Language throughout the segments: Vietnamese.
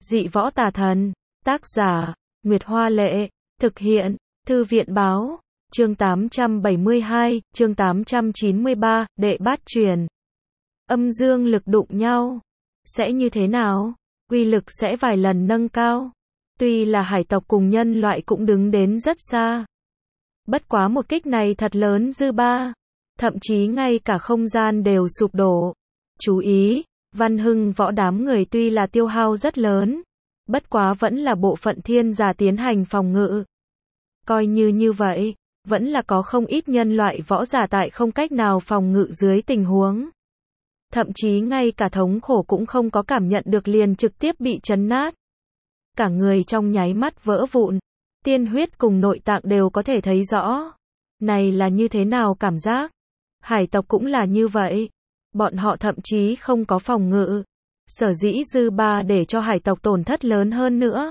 Dị võ tà thần. Tác giả, Nguyệt Hoa Lệ. Thực hiện, Thư viện Báo. Chương 872, chương 893, đệ bát truyền. Âm dương lực đụng nhau. Sẽ như thế nào? Uy lực sẽ vài lần nâng cao. Tuy là hải tộc cùng nhân loại cũng đứng đến rất xa. Bất quá một kích này thật lớn dư ba. Thậm chí ngay cả không gian đều sụp đổ. Chú ý, Văn Hưng võ đám người tuy là tiêu hao rất lớn. Bất quá vẫn là bộ phận thiên giả tiến hành phòng ngự. Coi như vậy, vẫn là có không ít nhân loại võ giả tại không cách nào phòng ngự dưới tình huống. Thậm chí ngay cả thống khổ cũng không có cảm nhận được liền trực tiếp bị chấn nát. Cả người trong nháy mắt vỡ vụn, tiên huyết cùng nội tạng đều có thể thấy rõ. Này là như thế nào cảm giác? Hải tộc cũng là như vậy. Bọn họ thậm chí không có phòng ngự. Sở dĩ dư ba để cho hải tộc tổn thất lớn hơn nữa.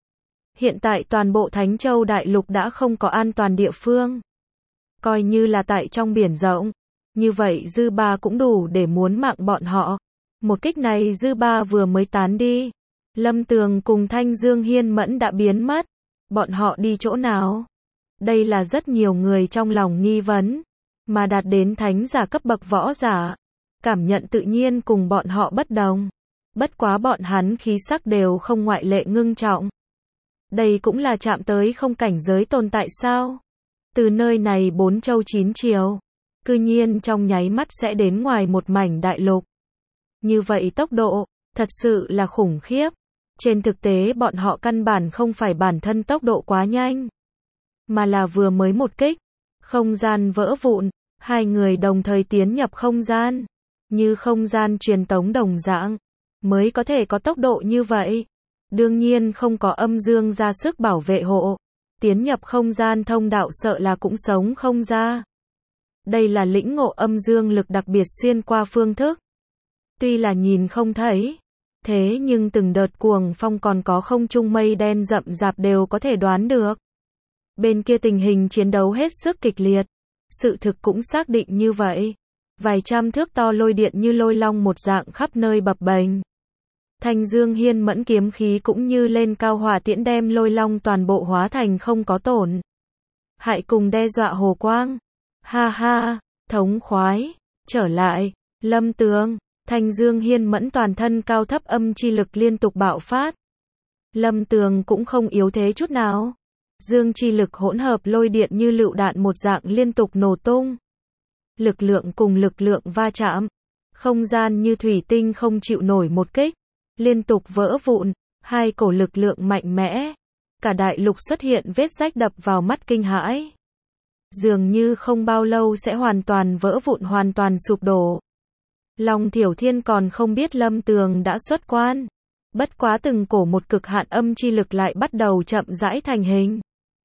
Hiện tại toàn bộ Thánh Châu Đại Lục đã không có an toàn địa phương. Coi như là tại trong biển rộng. Như vậy dư ba cũng đủ để muốn mạng bọn họ. Một kích này dư ba vừa mới tán đi. Lâm Tường cùng Thanh Dương Hiên Mẫn đã biến mất. Bọn họ đi chỗ nào? Đây là rất nhiều người trong lòng nghi vấn. Mà đạt đến thánh giả cấp bậc võ giả. Cảm nhận tự nhiên cùng bọn họ bất đồng. Bất quá bọn hắn khí sắc đều không ngoại lệ ngưng trọng. Đây cũng là chạm tới không cảnh giới tồn tại sao? Từ nơi này 4 châu 9 chiều. Cư nhiên trong nháy mắt sẽ đến ngoài một mảnh đại lục. Như vậy tốc độ, thật sự là khủng khiếp. Trên thực tế bọn họ căn bản không phải bản thân tốc độ quá nhanh. Mà là vừa mới một kích. Không gian vỡ vụn. Hai người đồng thời tiến nhập không gian. Như không gian truyền tống đồng dạng. Mới có thể có tốc độ như vậy. Đương nhiên không có âm dương ra sức bảo vệ hộ. Tiến nhập không gian thông đạo sợ là cũng sống không ra. Đây là lĩnh ngộ âm dương lực đặc biệt xuyên qua phương thức. Tuy là nhìn không thấy. Thế nhưng từng đợt cuồng phong còn có không trung mây đen rậm rạp đều có thể đoán được. Bên kia tình hình chiến đấu hết sức kịch liệt. Sự thực cũng xác định như vậy. Vài trăm thước to lôi điện như lôi long một dạng khắp nơi bập bềnh. Thanh Dương Hiên Mẫn kiếm khí cũng như lên cao hỏa tiễn đem lôi long toàn bộ hóa thành không có tổn. Hại cùng đe dọa hồ quang. Ha ha, thống khoái, trở lại, Lâm Tường, Thanh Dương Hiên Mẫn toàn thân cao thấp âm chi lực liên tục bạo phát. Lâm Tường cũng không yếu thế chút nào. Dương chi lực hỗn hợp lôi điện như lựu đạn một dạng liên tục nổ tung. Lực lượng cùng lực lượng va chạm. Không gian như thủy tinh không chịu nổi một kích. Liên tục vỡ vụn. Hai cổ lực lượng mạnh mẽ. Cả đại lục xuất hiện vết rách đập vào mắt kinh hãi. Dường như không bao lâu sẽ hoàn toàn vỡ vụn, hoàn toàn sụp đổ. Long Thiểu Thiên còn không biết Lâm Tường đã xuất quan. Bất quá từng cổ một cực hạn âm chi lực lại bắt đầu chậm rãi thành hình.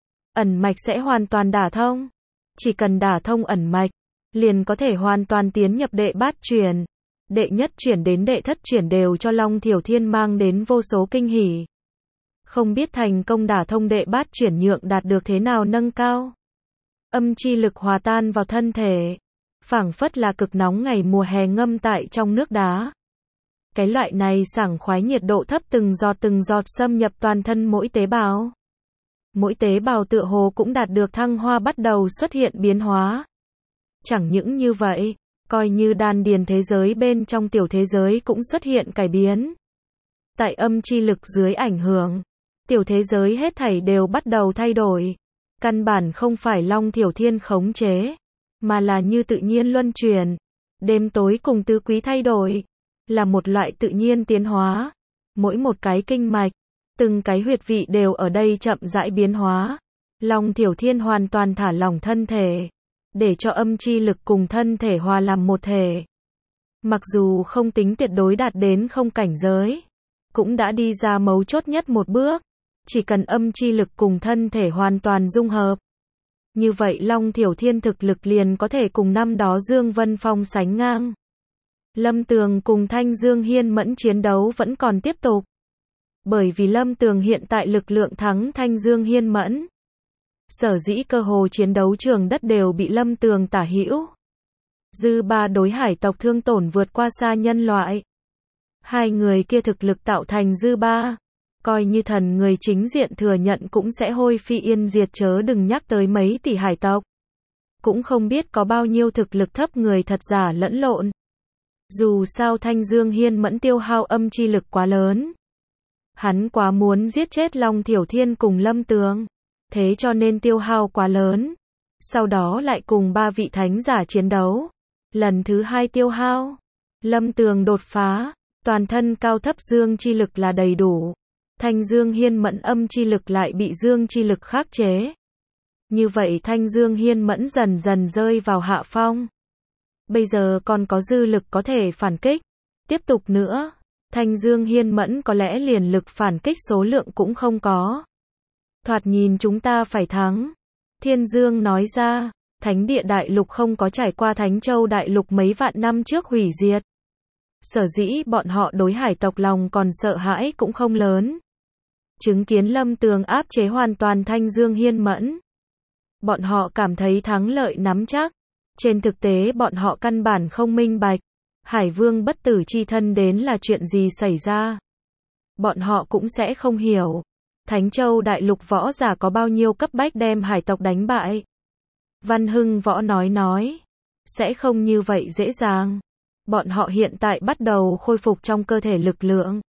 Ẩn mạch sẽ hoàn toàn đả thông. Chỉ cần đả thông ẩn mạch, liền có thể hoàn toàn tiến nhập đệ bát truyền. Đệ nhất chuyển đến đệ thất chuyển đều cho Long Thiểu Thiên mang đến vô số kinh hỉ. Không biết thành công đả thông đệ bát chuyển nhượng đạt được thế nào nâng cao. Âm chi lực hòa tan vào thân thể. Phảng phất là cực nóng ngày mùa hè ngâm tại trong nước đá. Cái loại này sảng khoái nhiệt độ thấp từng giọt xâm nhập toàn thân mỗi tế bào. Mỗi tế bào tựa hồ cũng đạt được thăng hoa, bắt đầu xuất hiện biến hóa. Chẳng những như vậy, coi như đan điền thế giới bên trong tiểu thế giới cũng xuất hiện cải biến. Tại âm chi lực dưới ảnh hưởng, tiểu thế giới hết thảy đều bắt đầu thay đổi. Căn bản không phải Long Thiểu Thiên khống chế, mà là như tự nhiên luân chuyển. Đêm tối cùng tứ quý thay đổi, là một loại tự nhiên tiến hóa. Mỗi một cái kinh mạch, từng cái huyệt vị đều ở đây chậm rãi biến hóa. Long Thiểu Thiên hoàn toàn thả lỏng thân thể, để cho âm chi lực cùng thân thể hòa làm một thể. Mặc dù không tính tuyệt đối đạt đến không cảnh giới, cũng đã đi ra mấu chốt nhất một bước. Chỉ cần âm chi lực cùng thân thể hoàn toàn dung hợp. Như vậy Long Thiểu Thiên thực lực liền có thể cùng năm đó Dương Vân Phong sánh ngang. Lâm Tường cùng Thanh Dương Hiên Mẫn chiến đấu vẫn còn tiếp tục. Bởi vì Lâm Tường hiện tại lực lượng thắng Thanh Dương Hiên Mẫn. Sở dĩ cơ hồ chiến đấu trường đất đều bị Lâm Tường tả hữu. Dư ba đối hải tộc thương tổn vượt qua xa nhân loại. Hai người kia thực lực tạo thành dư ba. Coi như thần người chính diện thừa nhận cũng sẽ hôi phi yên diệt, chớ đừng nhắc tới mấy tỷ hải tộc. Cũng không biết có bao nhiêu thực lực thấp người thật giả lẫn lộn. Dù sao Thanh Dương Hiên Mẫn tiêu hao âm chi lực quá lớn. Hắn quá muốn giết chết Long Thiểu Thiên cùng Lâm Tường. Thế cho nên tiêu hao quá lớn. Sau đó lại cùng 3 vị thánh giả chiến đấu. Lần thứ 2 tiêu hao. Lâm Tường đột phá. Toàn thân cao thấp dương chi lực là đầy đủ. Thanh Dương Hiên Mẫn âm chi lực lại bị dương chi lực khắc chế. Như vậy Thanh Dương Hiên Mẫn dần dần rơi vào hạ phong. Bây giờ còn có dư lực có thể phản kích. Tiếp tục nữa, Thanh Dương Hiên Mẫn có lẽ liền lực phản kích số lượng cũng không có. Thoạt nhìn chúng ta phải thắng. Thiên Dương nói ra, Thánh địa đại lục không có trải qua Thánh Châu đại lục mấy vạn năm trước hủy diệt. Sở dĩ bọn họ đối hải tộc lòng còn sợ hãi cũng không lớn. Chứng kiến Lâm Tường áp chế hoàn toàn Thanh Dương Hiên Mẫn. Bọn họ cảm thấy thắng lợi nắm chắc. Trên thực tế bọn họ căn bản không minh bạch. Hải Vương bất tử chi thân đến là chuyện gì xảy ra. Bọn họ cũng sẽ không hiểu. Thánh Châu đại lục võ giả có bao nhiêu cấp bách đem hải tộc đánh bại. Văn Hưng Võ nói. Sẽ không như vậy dễ dàng. Bọn họ hiện tại bắt đầu khôi phục trong cơ thể lực lượng.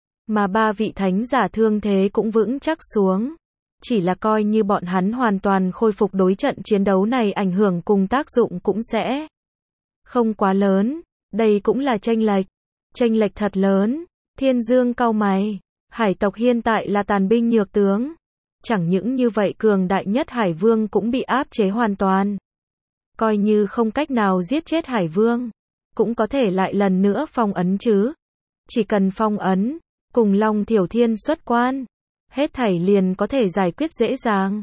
Mà 3 vị thánh giả thương thế cũng vững chắc xuống. Chỉ là coi như bọn hắn hoàn toàn khôi phục, đối trận chiến đấu này ảnh hưởng cùng tác dụng cũng sẽ không quá lớn. Đây cũng là chênh lệch. Chênh lệch thật lớn. Thiên Dương cau mày. Hải tộc hiện tại là tàn binh nhược tướng. Chẳng những như vậy cường đại nhất Hải Vương cũng bị áp chế hoàn toàn. Coi như không cách nào giết chết Hải Vương, cũng có thể lại lần nữa phong ấn chứ. Chỉ cần phong ấn, cùng Long Thiểu Thiên xuất quan, hết thảy liền có thể giải quyết dễ dàng.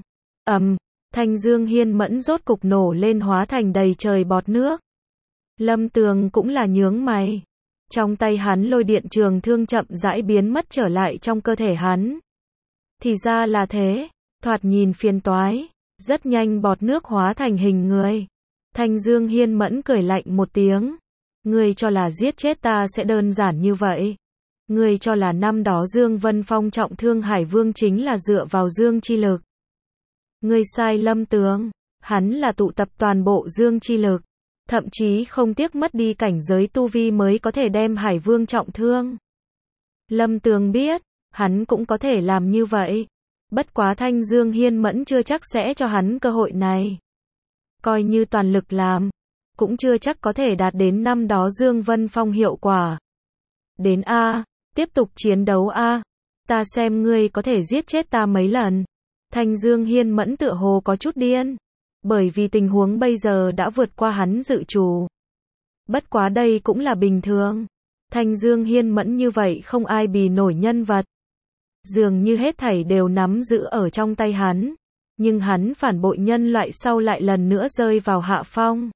Thanh Dương Hiên Mẫn rốt cục nổ lên hóa thành đầy trời bọt nước. Lâm Tường cũng là nhướng mày. Trong tay hắn lôi điện trường thương chậm rãi biến mất trở lại trong cơ thể hắn. Thì ra là thế, thoạt nhìn phiền toái, rất nhanh bọt nước hóa thành hình người. Thanh Dương Hiên Mẫn cười lạnh một tiếng. Ngươi cho là giết chết ta sẽ đơn giản như vậy? Ngươi cho là năm đó Dương Vân Phong trọng thương Hải Vương chính là dựa vào dương chi lực? Ngươi sai Lâm Tường, hắn là tụ tập toàn bộ dương chi lực, thậm chí không tiếc mất đi cảnh giới tu vi mới có thể đem Hải Vương trọng thương. Lâm Tường biết, hắn cũng có thể làm như vậy. Bất quá Thanh Dương Hiên Mẫn chưa chắc sẽ cho hắn cơ hội này. Coi như toàn lực làm, cũng chưa chắc có thể đạt đến năm đó Dương Vân Phong hiệu quả. Đến A, tiếp tục chiến đấu A. Ta xem ngươi có thể giết chết ta mấy lần. Thanh Dương Hiên Mẫn tựa hồ có chút điên. Bởi vì tình huống bây giờ đã vượt qua hắn dự trù. Bất quá đây cũng là bình thường. Thanh Dương Hiên Mẫn như vậy không ai bì nổi nhân vật. Dường như hết thảy đều nắm giữ ở trong tay hắn. Nhưng hắn phản bội nhân loại sau lại lần nữa rơi vào hạ phong.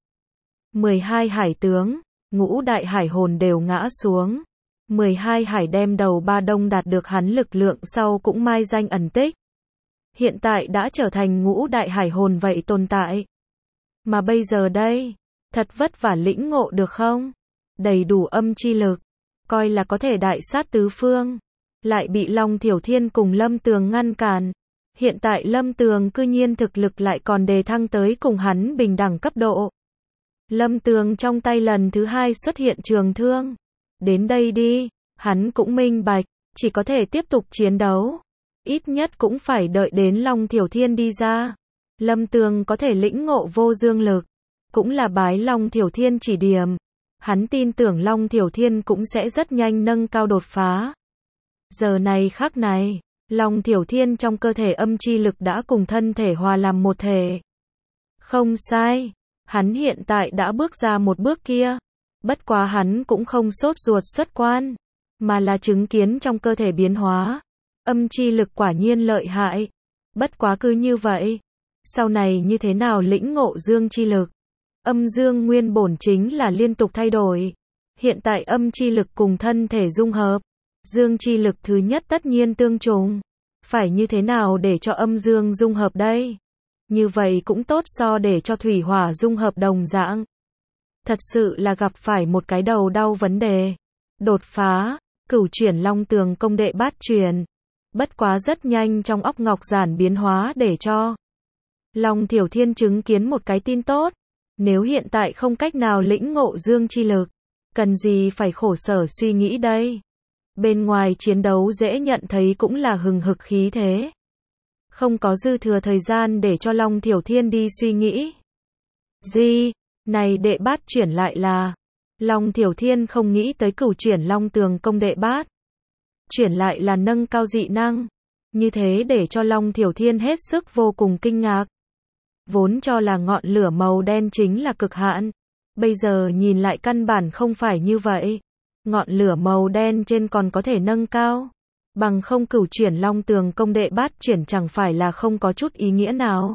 12 hải tướng, ngũ đại hải hồn đều ngã xuống. 12 hải đem đầu Ba Đông đạt được hắn lực lượng sau cũng mai danh ẩn tích. Hiện tại đã trở thành ngũ đại hải hồn vậy tồn tại. Mà bây giờ đây, thật vất vả lĩnh ngộ được không? Đầy đủ âm chi lực, coi là có thể đại sát tứ phương. Lại bị Long Thiểu Thiên cùng Lâm Tường ngăn cản. Hiện tại Lâm Tường cư nhiên thực lực lại còn đề thăng tới cùng hắn bình đẳng cấp độ. Lâm Tường trong tay lần thứ 2 xuất hiện trường thương. Đến đây đi, hắn cũng minh bạch, chỉ có thể tiếp tục chiến đấu. Ít nhất cũng phải đợi đến Long Thiểu Thiên đi ra. Lâm Tường có thể lĩnh ngộ vô dương lực, cũng là bái Long Thiểu Thiên chỉ điểm. Hắn tin tưởng Long Thiểu Thiên cũng sẽ rất nhanh nâng cao đột phá. Giờ này khắc này, Long Thiểu Thiên trong cơ thể âm chi lực đã cùng thân thể hòa làm một thể. Không sai, hắn hiện tại đã bước ra một bước kia. Bất quá hắn cũng không sốt ruột xuất quan, mà là chứng kiến trong cơ thể biến hóa. Âm chi lực quả nhiên lợi hại. Bất quá cứ như vậy, sau này như thế nào lĩnh ngộ dương chi lực? Âm dương nguyên bổn chính là liên tục thay đổi. Hiện tại âm chi lực cùng thân thể dung hợp. Dương chi lực thứ nhất tất nhiên tương trùng. Phải như thế nào để cho âm dương dung hợp đây? Như vậy cũng tốt so để cho thủy hỏa dung hợp đồng dạng. Thật sự là gặp phải một cái đầu đau vấn đề. Đột phá, cửu chuyển Long Tường công đệ bát truyền. Bất quá rất nhanh trong óc Ngọc Giản biến hóa để cho Long Thiểu Thiên chứng kiến một cái tin tốt. Nếu hiện tại không cách nào lĩnh ngộ dương chi lực, cần gì phải khổ sở suy nghĩ đây. Bên ngoài chiến đấu dễ nhận thấy cũng là hừng hực khí thế. Không có dư thừa thời gian để cho Long Thiểu Thiên đi suy nghĩ. Gì? Này đệ bát chuyển lại là... Long Thiểu Thiên không nghĩ tới cửu chuyển Long Tường công đệ bát. Chuyển lại là nâng cao dị năng. Như thế để cho Long Thiểu Thiên hết sức vô cùng kinh ngạc. Vốn cho là ngọn lửa màu đen chính là cực hạn. Bây giờ nhìn lại căn bản không phải như vậy. Ngọn lửa màu đen trên còn có thể nâng cao. Bằng không cửu chuyển Long Tường công đệ bát chuyển chẳng phải là không có chút ý nghĩa nào.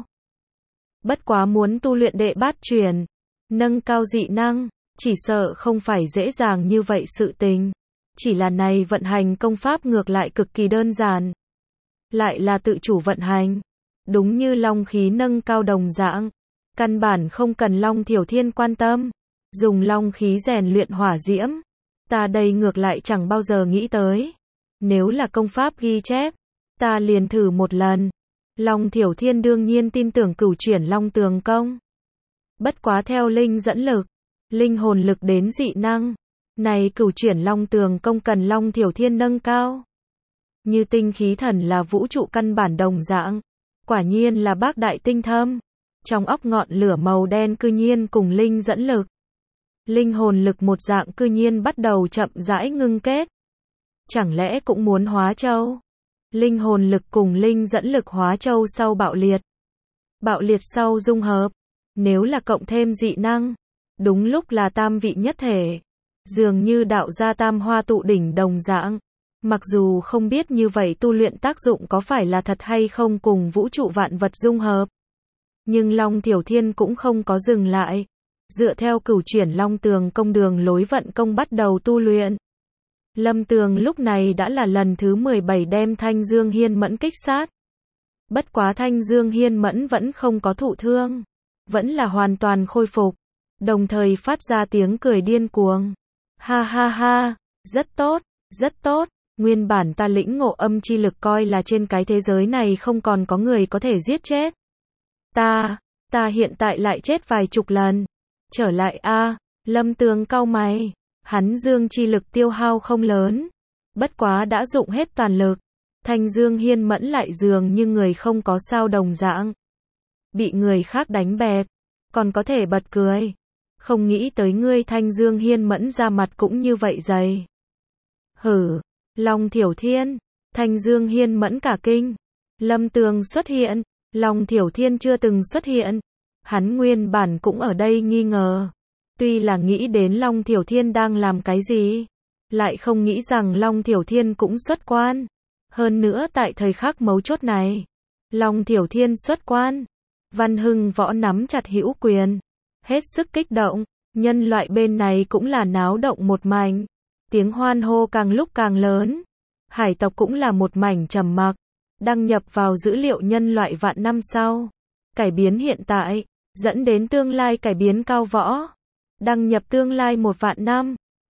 Bất quá muốn tu luyện đệ bát chuyển, nâng cao dị năng, chỉ sợ không phải dễ dàng như vậy sự tình. Chỉ là này vận hành công pháp ngược lại cực kỳ đơn giản. Lại là tự chủ vận hành. Đúng như long khí nâng cao đồng dạng. Căn bản không cần Long Thiểu Thiên quan tâm. Dùng long khí rèn luyện hỏa diễm. Ta đây ngược lại chẳng bao giờ nghĩ tới. Nếu là công pháp ghi chép, ta liền thử một lần. Long Thiểu Thiên đương nhiên tin tưởng cửu chuyển Long Tường công. Bất quá theo linh dẫn lực, linh hồn lực đến dị năng. Này cửu chuyển Long Tường công cần Long Thiểu Thiên nâng cao. Như tinh khí thần là vũ trụ căn bản đồng dạng. Quả nhiên là bác đại tinh thâm. Trong óc ngọn lửa màu đen cư nhiên cùng linh dẫn lực. Linh hồn lực một dạng cư nhiên bắt đầu chậm rãi ngưng kết. Chẳng lẽ cũng muốn hóa châu? Linh hồn lực cùng linh dẫn lực hóa châu sau bạo liệt. Bạo liệt sau dung hợp. Nếu là cộng thêm dị năng. Đúng lúc là tam vị nhất thể. Dường như đạo gia tam hoa tụ đỉnh đồng dạng. Mặc dù không biết như vậy tu luyện tác dụng có phải là thật hay không cùng vũ trụ vạn vật dung hợp. Nhưng Long Thiểu Thiên cũng không có dừng lại. Dựa theo cửu chuyển Long Tường công đường lối vận công bắt đầu tu luyện. Lâm Tường lúc này đã là lần thứ 17 đem Thanh Dương Hiên Mẫn kích sát. Bất quá Thanh Dương Hiên Mẫn vẫn không có thụ thương. Vẫn là hoàn toàn khôi phục. Đồng thời phát ra tiếng cười điên cuồng. Ha ha ha, rất tốt, rất tốt. Nguyên bản ta lĩnh ngộ âm chi lực coi là trên cái thế giới này không còn có người có thể giết chết. Ta hiện tại lại chết vài chục lần. Trở lại a. Lâm Tường cau mày. Hắn dương chi lực tiêu hao không lớn. Bất quá đã dụng hết toàn lực. Thanh Dương Hiên Mẫn lại dường như người không có sao đồng dạng. Bị người khác đánh bẹp. Còn có thể bật cười. Không nghĩ tới ngươi Thanh Dương Hiên Mẫn ra mặt cũng như vậy dày. Hử. Long Thiểu Thiên. Thanh Dương Hiên Mẫn cả kinh. Lâm Tường xuất hiện. Long Thiểu Thiên chưa từng xuất hiện. Hắn nguyên bản cũng ở đây nghi ngờ. Tuy là nghĩ đến Long Thiểu Thiên đang làm cái gì. Lại không nghĩ rằng Long Thiểu Thiên cũng xuất quan. Hơn nữa tại thời khắc mấu chốt này. Long Thiểu Thiên xuất quan. Văn Hưng Võ nắm chặt hữu quyền. Hết sức kích động. Nhân loại bên này cũng là náo động một mảnh. Tiếng hoan hô càng lúc càng lớn. Hải tộc cũng là một mảnh trầm mặc. Đăng nhập vào dữ liệu nhân loại vạn năm sau. Cải biến hiện tại. Dẫn đến tương lai cải biến cao võ. Đăng nhập tương lai 1 vạn năm.